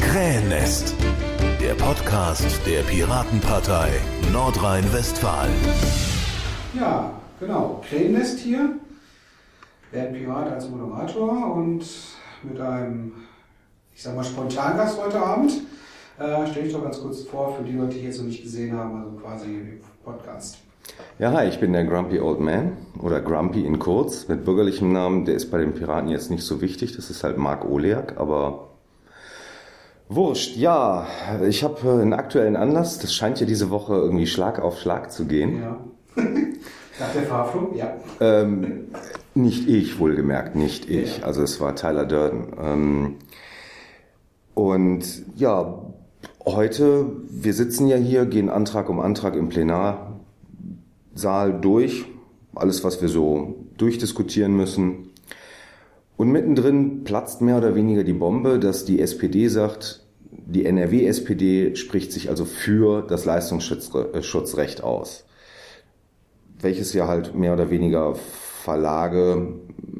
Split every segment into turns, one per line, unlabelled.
Krähennest, der Podcast der Piratenpartei Nordrhein-Westfalen.
Ja, genau. Krähennest hier. Der Pirat als Moderator und mit einem, ich sag mal, Spontangast heute Abend. Stelle ich doch ganz kurz vor, für die Leute, die jetzt noch nicht gesehen haben, also quasi im Podcast.
Ja, hi, ich bin der Grumpy Old Man oder Grumpy in kurz mit bürgerlichem Namen. Der ist bei den Piraten jetzt nicht so wichtig, das ist halt Marc Oleak, aber wurscht. Ja, ich habe einen aktuellen Anlass, das scheint ja diese Woche irgendwie Schlag auf Schlag zu gehen.
Ja. Nach der Verhaftung, ja.
Nicht ich, wohlgemerkt, nicht ich. Also es war Tyler Durden. Und ja, heute, wir sitzen ja hier, gehen Antrag um Antrag im Plenarsaal durch. Alles, was wir so durchdiskutieren müssen. Und mittendrin platzt mehr oder weniger die Bombe, dass die SPD sagt, die NRW-SPD spricht sich also für das Leistungsschutzrecht aus. Welches ja halt mehr oder weniger Verlage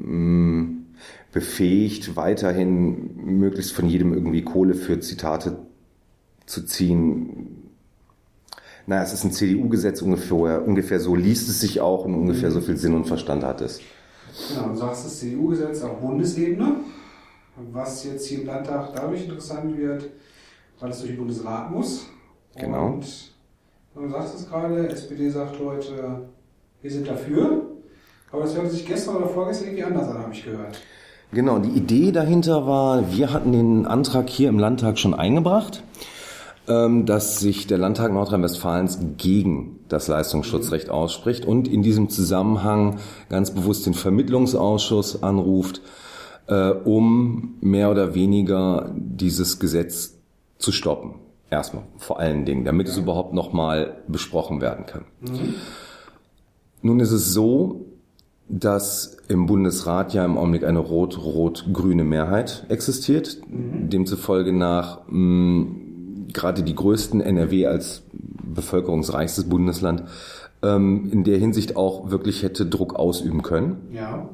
befähigt, weiterhin möglichst von jedem irgendwie Kohle für Zitate zu ziehen. Naja, es ist ein CDU-Gesetz ungefähr so liest es sich auch und ungefähr so viel Sinn und Verstand hat es.
Genau, du sagst das CDU-Gesetz auf Bundesebene, was jetzt hier im Landtag dadurch interessant wird, weil es durch den Bundesrat muss.
Genau.
Und du sagst es gerade, SPD sagt heute, wir sind dafür, aber das hörte sich gestern oder vorgestern irgendwie anders an, habe ich gehört.
Genau, die Idee dahinter war, wir hatten den Antrag hier im Landtag schon eingebracht, dass sich der Landtag Nordrhein-Westfalens gegen das Leistungsschutzrecht ausspricht und in diesem Zusammenhang ganz bewusst den Vermittlungsausschuss anruft, um mehr oder weniger dieses Gesetz zu stoppen. Erstmal, vor allen Dingen, damit es überhaupt nochmal besprochen werden kann. Mhm. Nun ist es so, dass im Bundesrat ja im Augenblick eine rot-rot-grüne Mehrheit existiert, demzufolge nach gerade die größten NRW als bevölkerungsreichstes Bundesland in der Hinsicht auch wirklich hätte Druck ausüben können.
Ja.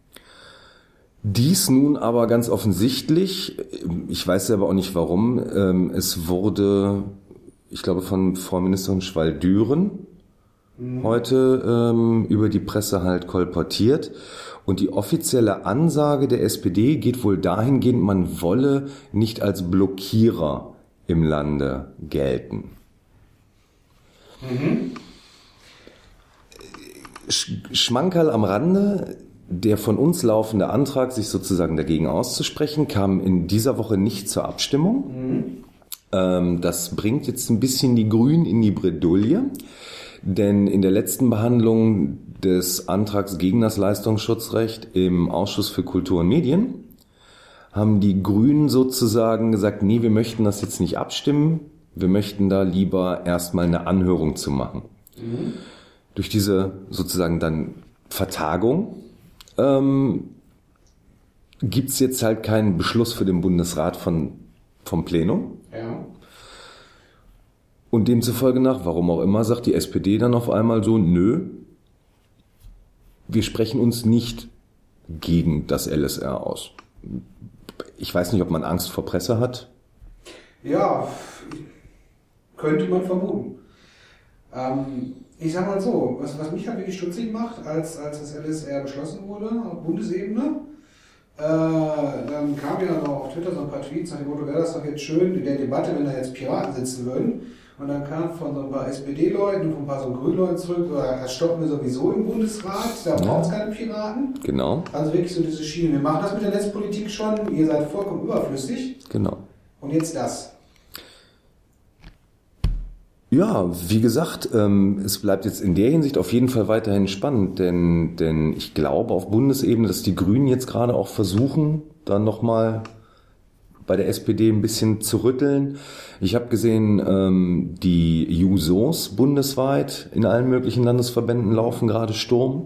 Dies nun aber ganz offensichtlich, ich weiß selber auch nicht warum, es wurde, ich glaube von Frau Ministerin Schwall-Düren heute über die Presse halt kolportiert. Und die offizielle Ansage der SPD geht wohl dahingehend, man wolle nicht als Blockierer im Lande gelten. Schmankerl am Rande, der von uns laufende Antrag, sich sozusagen dagegen auszusprechen, kam in dieser Woche nicht zur Abstimmung. Das bringt jetzt ein bisschen die Grünen in die Bredouille, denn in der letzten Behandlung des Antrags gegen das Leistungsschutzrecht im Ausschuss für Kultur und Medien haben die Grünen sozusagen gesagt, nee, wir möchten das jetzt nicht abstimmen, wir möchten da lieber erstmal eine Anhörung zu machen. Durch diese sozusagen dann Vertagung gibt's jetzt halt keinen Beschluss für den Bundesrat vom Plenum.
Ja.
Und demzufolge nach, warum auch immer, sagt die SPD dann auf einmal so, nö, wir sprechen uns nicht gegen das LSR aus. Ich weiß nicht, ob man Angst vor Presse hat.
Ja, könnte man vermuten. Ich sag mal so, was mich halt wirklich stutzig macht, als das LSR beschlossen wurde auf Bundesebene, dann kam ja noch auf Twitter so ein paar Tweets nach dem Motto, wäre das doch jetzt schön in der Debatte, wenn da jetzt Piraten sitzen würden. Und dann kam von so ein paar SPD-Leuten und von ein paar so Grünleuten zurück, das stoppen wir sowieso im Bundesrat, da braucht es keine Piraten.
Genau.
Also wirklich so diese Schiene, wir machen das mit der Netzpolitik schon, ihr seid vollkommen überflüssig.
Genau.
Und jetzt das.
Ja, wie gesagt, es bleibt jetzt in der Hinsicht auf jeden Fall weiterhin spannend, denn ich glaube auf Bundesebene, dass die Grünen jetzt gerade auch versuchen, dann nochmal bei der SPD ein bisschen zu rütteln. Ich habe gesehen, die Jusos bundesweit in allen möglichen Landesverbänden laufen gerade Sturm.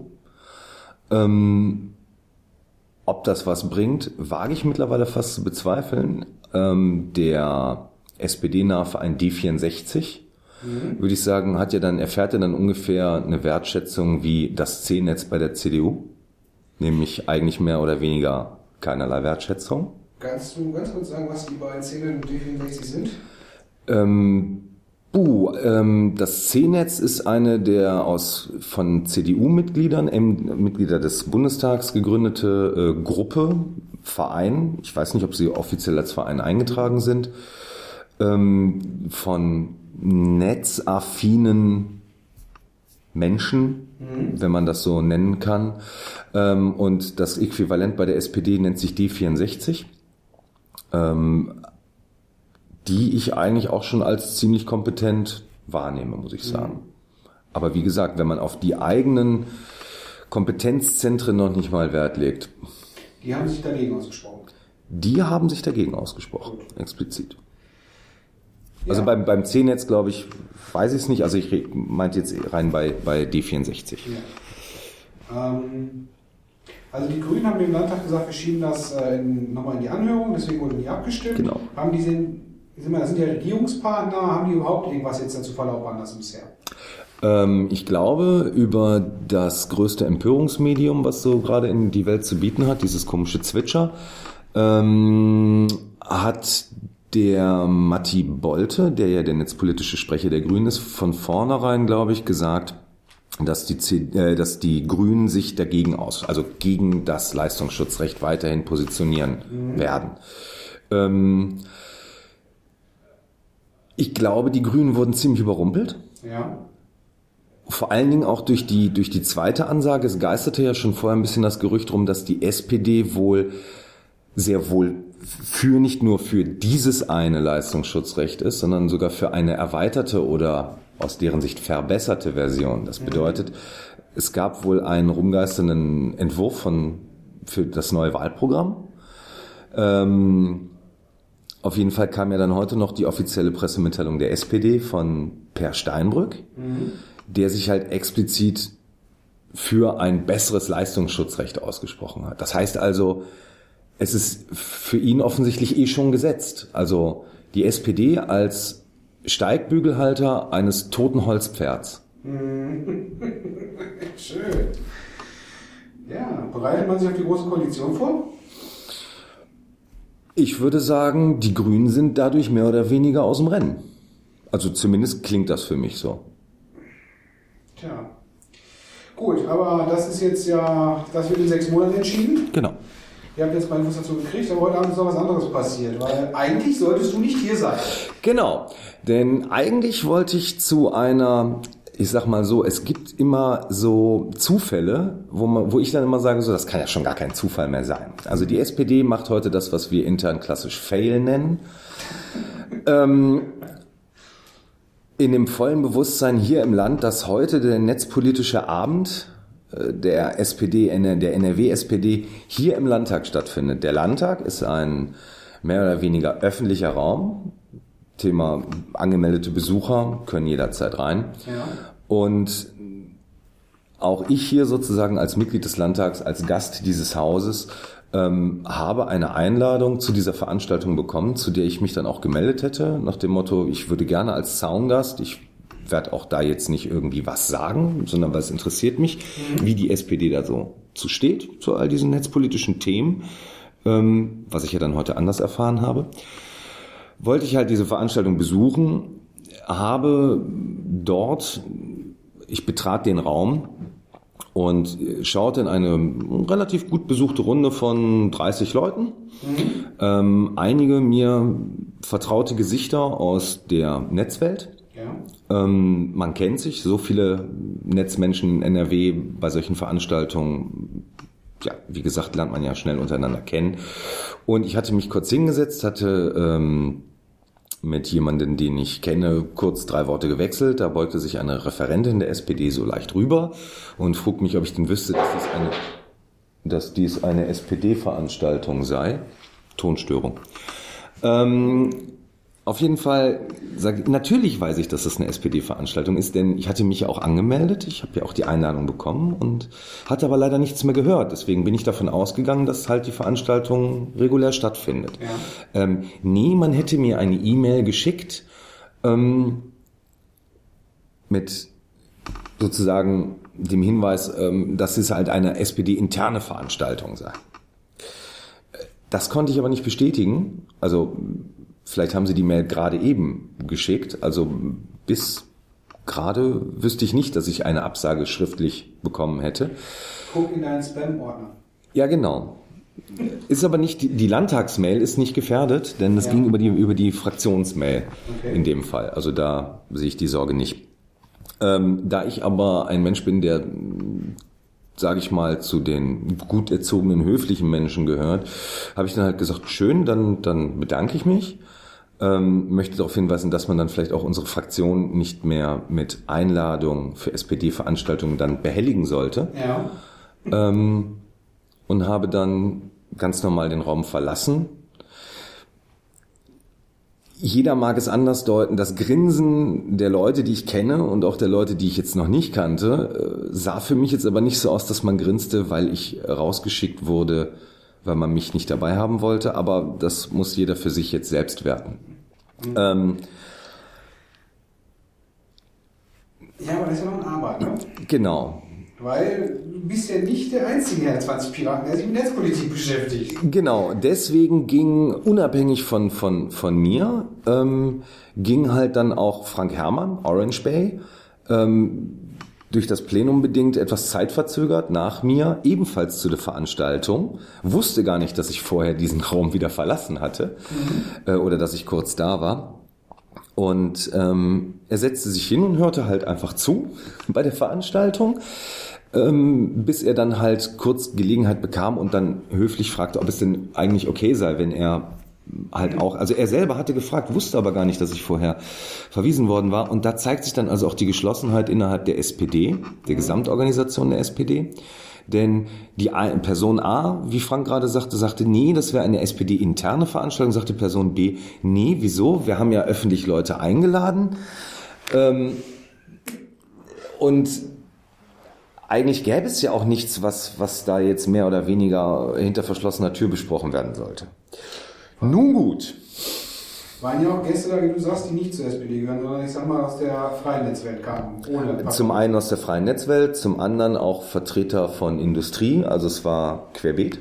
Ob das was bringt, wage ich mittlerweile fast zu bezweifeln. Der SPD-nahe Verein D64, würde ich sagen, erfährt ja dann ungefähr eine Wertschätzung wie das C-Netz bei der CDU. Nämlich eigentlich mehr oder weniger keinerlei Wertschätzung.
Kannst du ganz kurz sagen, was die beiden C-Netz und D64 sind?
Das C-Netz ist eine der von CDU-Mitgliedern, Mitglieder des Bundestags gegründete Gruppe, Verein. Ich weiß nicht, ob sie offiziell als Verein eingetragen sind, von netzaffinen Menschen, wenn man das so nennen kann. Und das Äquivalent bei der SPD nennt sich D64. Die ich eigentlich auch schon als ziemlich kompetent wahrnehme, muss ich sagen. Aber wie gesagt, wenn man auf die eigenen Kompetenzzentren noch nicht mal Wert legt.
Die haben sich dagegen ausgesprochen.
Die haben sich dagegen ausgesprochen, explizit.
Ja.
Also beim C-Netz, glaube ich, weiß ich es nicht. Also ich meinte jetzt rein bei D64.
Ja. Also die Grünen haben im Landtag gesagt, wir schieben das nochmal in die Anhörung, deswegen wurde nicht abgestimmt.
Genau.
Das sind ja Regierungspartner, haben die überhaupt irgendwas jetzt dazu verlautbaren lassen bisher?
Ich glaube, über das größte Empörungsmedium, was so gerade in die Welt zu bieten hat, dieses komische Zwitscher, hat der Matti Bolte, der ja der netzpolitische Sprecher der Grünen ist, von vornherein, glaube ich, gesagt, dass die Grünen sich also gegen das Leistungsschutzrecht weiterhin positionieren werden. Ich glaube, die Grünen wurden ziemlich überrumpelt.
Ja.
Vor allen Dingen auch durch die zweite Ansage. Es geisterte ja schon vorher ein bisschen das Gerücht rum, dass die SPD sehr wohl nicht nur für dieses eine Leistungsschutzrecht ist, sondern sogar für eine erweiterte oder aus deren Sicht verbesserte Version. Das bedeutet, es gab wohl einen rumgeisternden Entwurf für das neue Wahlprogramm. Auf jeden Fall kam ja dann heute noch die offizielle Pressemitteilung der SPD von Per Steinbrück, der sich halt explizit für ein besseres Leistungsschutzrecht ausgesprochen hat. Das heißt also, es ist für ihn offensichtlich schon gesetzt. Also die SPD als Steigbügelhalter eines toten Holzpferds.
Schön. Ja, bereitet man sich auf die Große Koalition vor?
Ich würde sagen, die Grünen sind dadurch mehr oder weniger aus dem Rennen. Also zumindest klingt das für mich so.
Tja. Gut, aber das wird in 6 Monaten entschieden.
Genau.
Ihr habt jetzt mal Infos dazu gekriegt, aber heute Abend ist noch was anderes passiert, weil eigentlich solltest du nicht hier sein.
Genau, denn eigentlich wollte ich zu einer, ich sag mal so, es gibt immer so Zufälle, wo ich dann immer sage, so, das kann ja schon gar kein Zufall mehr sein. Also die SPD macht heute das, was wir intern klassisch Fail nennen. In dem vollen Bewusstsein hier im Land, dass heute der netzpolitische Abend der NRW-SPD hier im Landtag stattfindet. Der Landtag ist ein mehr oder weniger öffentlicher Raum. Thema angemeldete Besucher können jederzeit rein.
Ja.
Und auch ich hier sozusagen als Mitglied des Landtags, als Gast dieses Hauses, habe eine Einladung zu dieser Veranstaltung bekommen, zu der ich mich dann auch gemeldet hätte, nach dem Motto, ich würde gerne als Zaungast, ich werde auch da jetzt nicht irgendwie was sagen, sondern weil es interessiert mich, wie die SPD da so zu steht, zu all diesen netzpolitischen Themen, was ich ja dann heute anders erfahren habe. Wollte ich halt diese Veranstaltung besuchen, ich betrat den Raum und schaute in eine relativ gut besuchte Runde von 30 Leuten. Einige mir vertraute Gesichter aus der Netzwelt. Ja. Man kennt sich, so viele Netzmenschen in NRW bei solchen Veranstaltungen, ja, wie gesagt, lernt man ja schnell untereinander kennen. Und ich hatte mich kurz hingesetzt, hatte mit jemandem, den ich kenne, kurz 3 Worte gewechselt. Da beugte sich eine Referentin der SPD so leicht rüber und frug mich, ob ich denn wüsste, dass dies eine SPD-Veranstaltung sei. Tonstörung. Auf jeden Fall, natürlich weiß ich, dass das eine SPD-Veranstaltung ist, denn ich hatte mich ja auch angemeldet, ich habe ja auch die Einladung bekommen und hatte aber leider nichts mehr gehört. Deswegen bin ich davon ausgegangen, dass halt die Veranstaltung regulär stattfindet. Ja. Man hätte mir eine E-Mail geschickt mit sozusagen dem Hinweis, dass es halt eine SPD-interne Veranstaltung sei. Das konnte ich aber nicht bestätigen. Also vielleicht haben sie die Mail gerade eben geschickt. Also bis gerade wüsste ich nicht, dass ich eine Absage schriftlich bekommen hätte.
Guck in deinen Spam-Ordner.
Ja, genau. Ist aber nicht, die Landtagsmail ist nicht gefährdet, denn es ging über die Fraktionsmail in dem Fall. Also da sehe ich die Sorge nicht. Da ich aber ein Mensch bin, der, sage ich mal, zu den gut erzogenen, höflichen Menschen gehört, habe ich dann halt gesagt, schön, dann bedanke ich mich. Möchte darauf hinweisen, dass man dann vielleicht auch unsere Fraktion nicht mehr mit Einladung für SPD-Veranstaltungen dann behelligen sollte.
Ja.
Und habe dann ganz normal den Raum verlassen. Jeder mag es anders deuten. Das Grinsen der Leute, die ich kenne und auch der Leute, die ich jetzt noch nicht kannte, sah für mich jetzt aber nicht so aus, dass man grinste, weil ich rausgeschickt wurde, weil man mich nicht dabei haben wollte. Aber das muss jeder für sich jetzt selbst werten.
Ja, aber das ist ja noch eine Arbeit, ne?
Genau.
Weil du bist ja nicht der einzige Herr 20 Piraten, der sich mit Netzpolitik beschäftigt.
Genau, deswegen ging, unabhängig von mir, ging halt dann auch Frank Herrmann, Orange Bay, durch das Plenum bedingt etwas zeitverzögert nach mir, ebenfalls zu der Veranstaltung, wusste gar nicht, dass ich vorher diesen Raum wieder verlassen hatte, oder dass ich kurz da war. Und er setzte sich hin und hörte halt einfach zu bei der Veranstaltung, bis er dann halt kurz Gelegenheit bekam und dann höflich fragte, ob es denn eigentlich okay sei, wenn er halt auch, also er selber hatte gefragt, wusste aber gar nicht, dass ich vorher verwiesen worden war. Und da zeigt sich dann also auch die Geschlossenheit innerhalb der SPD, der Gesamtorganisation der SPD. Denn die Person A, wie Frank gerade sagte, nee, das wäre eine SPD-interne Veranstaltung, sagte Person B, nee, wieso? Wir haben ja öffentlich Leute eingeladen. Und eigentlich gäbe es ja auch nichts, was da jetzt mehr oder weniger hinter verschlossener Tür besprochen werden sollte. Nun gut.
Waren ja auch Gäste da, wie du sagst, die nicht zur SPD gehören, sondern ich sag mal aus der freien Netzwelt kamen.
Zum einen aus der freien Netzwelt, zum anderen auch Vertreter von Industrie, also es war querbeet.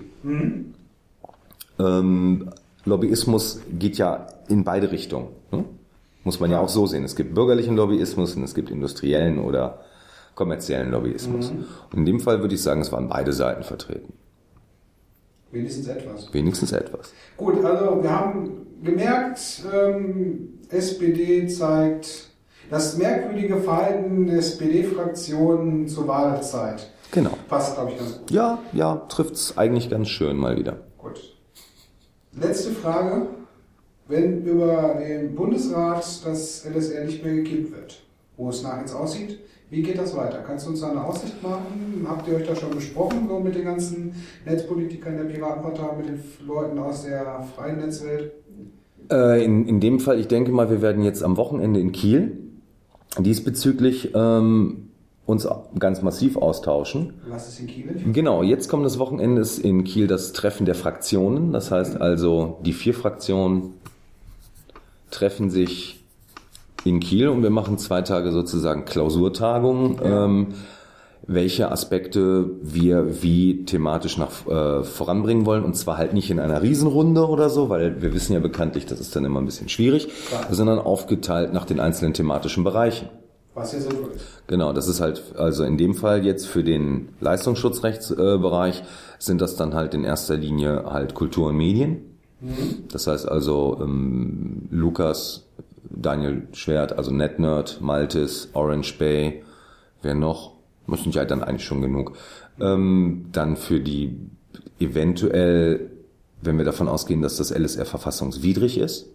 Lobbyismus geht ja in beide Richtungen. Ne? Muss man ja auch so sehen. Es gibt bürgerlichen Lobbyismus und es gibt industriellen oder kommerziellen Lobbyismus. Und in dem Fall würde ich sagen, es waren beide Seiten vertreten.
Wenigstens etwas.
Wenigstens etwas.
Gut, also wir haben gemerkt, SPD zeigt das merkwürdige Verhalten der SPD-Fraktion zur Wahlzeit.
Genau.
Passt, glaube ich, ganz gut.
Ja, trifft's eigentlich ganz schön mal wieder.
Gut. Letzte Frage. Wenn über den Bundesrat das LSR nicht mehr gekippt wird, wo es nach jetzt aussieht, wie geht das weiter? Kannst du uns da eine Aussicht machen? Habt ihr euch da schon besprochen, so mit den ganzen Netzpolitikern der Piratenpartei, mit den Leuten aus der freien Netzwelt?
In dem Fall, ich denke mal, wir werden jetzt am Wochenende in Kiel diesbezüglich uns ganz massiv austauschen.
Was ist in Kiel?
Genau, jetzt kommt das Wochenende ist in Kiel das Treffen der Fraktionen. Das heißt also, die 4 Fraktionen treffen sich in Kiel und wir machen 2 Tage sozusagen Klausurtagungen, welche Aspekte wir wie thematisch voranbringen wollen. Und zwar halt nicht in einer Riesenrunde oder so, weil wir wissen ja bekanntlich, das ist dann immer ein bisschen schwierig, sondern aufgeteilt nach den einzelnen thematischen Bereichen.
Was hier sinnvoll ist.
Genau, das ist halt, also in dem Fall jetzt für den Leistungsschutzrechtsbereich sind das dann halt in erster Linie halt Kultur und Medien. Das heißt also Lukas, Daniel Schwert, also NetNerd, Maltis, Orange Bay, wer noch? Das sind ja dann eigentlich schon genug. Dann für die eventuell, wenn wir davon ausgehen, dass das LSR verfassungswidrig ist.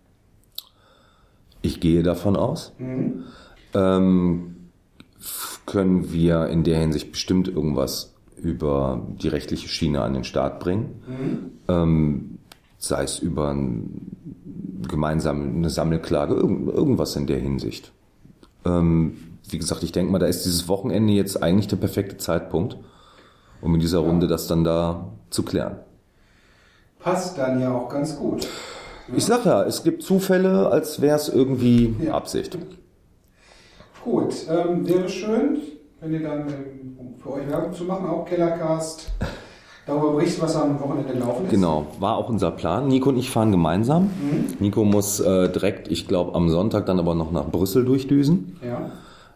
Ich gehe davon aus. Können wir in der Hinsicht bestimmt irgendwas über die rechtliche Schiene an den Start bringen. Sei es über eine Sammelklage, irgendwas in der Hinsicht. Wie gesagt, ich denke mal, da ist dieses Wochenende jetzt eigentlich der perfekte Zeitpunkt, um in dieser Runde das dann da zu klären.
Passt dann ja auch ganz gut.
Ich sag ja, es gibt Zufälle, als wäre es irgendwie Absicht.
Gut, wäre schön, wenn ihr dann, um für euch Werbung zu machen, auch Kellercast, darüber berichten, was am Wochenende gelaufen ist.
Genau, war auch unser Plan. Nico und ich fahren gemeinsam. Nico muss direkt, ich glaube, am Sonntag dann aber noch nach Brüssel durchdüsen.
Ja.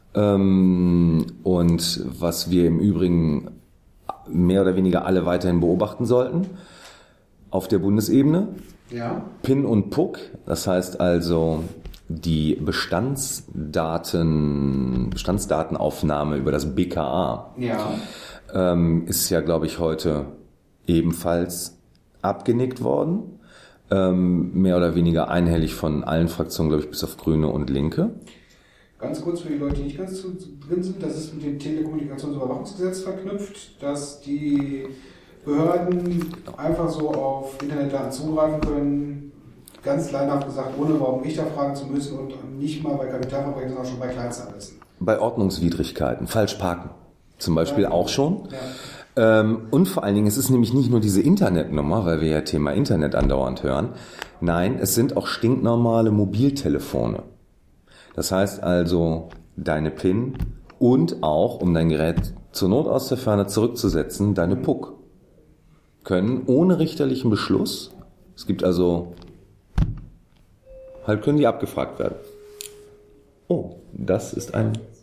Und was wir im Übrigen mehr oder weniger alle weiterhin beobachten sollten, auf der Bundesebene,
Ja.
PIN und PUC, das heißt also die Bestandsdatenaufnahme über das BKA,
Ja.
ist ja, glaube ich, heute ebenfalls abgenickt worden. Mehr oder weniger einhellig von allen Fraktionen, glaube ich, bis auf Grüne und Linke.
Ganz kurz für die Leute, die nicht ganz drin sind, das ist mit dem Telekommunikationsüberwachungsgesetz verknüpft, dass die Behörden einfach so auf Internetdaten zugreifen können, ganz leinhaft gesagt, ohne überhaupt Richter fragen zu müssen und nicht mal bei Kapitalverbrechen, sondern auch schon bei Kleinstanlässen.
Bei Ordnungswidrigkeiten, falsch parken zum Beispiel auch schon.
Ja.
Und vor allen Dingen, es ist nämlich nicht nur diese Internetnummer, weil wir ja Thema Internet andauernd hören. Nein, es sind auch stinknormale Mobiltelefone. Das heißt also, deine PIN und auch, um dein Gerät zur Not aus der Ferne zurückzusetzen, deine PUC können ohne richterlichen Beschluss, es gibt also, halt können die abgefragt werden. Oh, das ist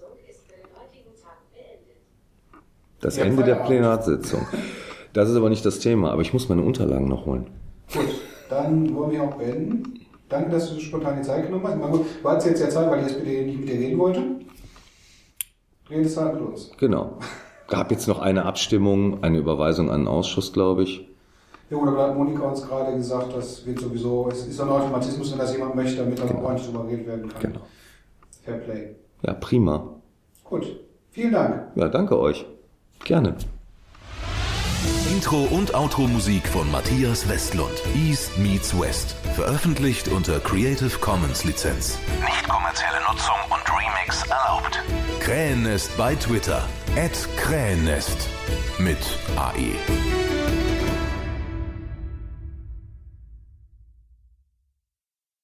das
Ja,
Ende der
Feierabend.
Plenarsitzung. Das ist aber nicht das Thema, aber ich muss meine Unterlagen noch holen.
Gut, dann wollen wir auch beenden. Danke, dass du so spontan die Zeit genommen hast. Na gut, du hattest jetzt ja Zeit, weil ich jetzt nicht mit dir reden wollte. Redest halt mit uns.
Genau. Gab jetzt noch eine Abstimmung, eine Überweisung an den Ausschuss, glaube ich.
Ja gut, aber da hat Monika uns gerade gesagt, das wird sowieso, es ist ein Automatismus, wenn das jemand möchte, damit dann auch ordentlich drüber geredet werden kann.
Genau.
Fair Play.
Ja, prima.
Gut, vielen Dank.
Ja, danke euch. Gerne.
Intro und Outro-Musik von Matthias Westlund. East meets West. Veröffentlicht unter Creative Commons Lizenz. Nicht kommerzielle Nutzung und Remix erlaubt. Krähennest bei Twitter. @Krähennest. Mit AE.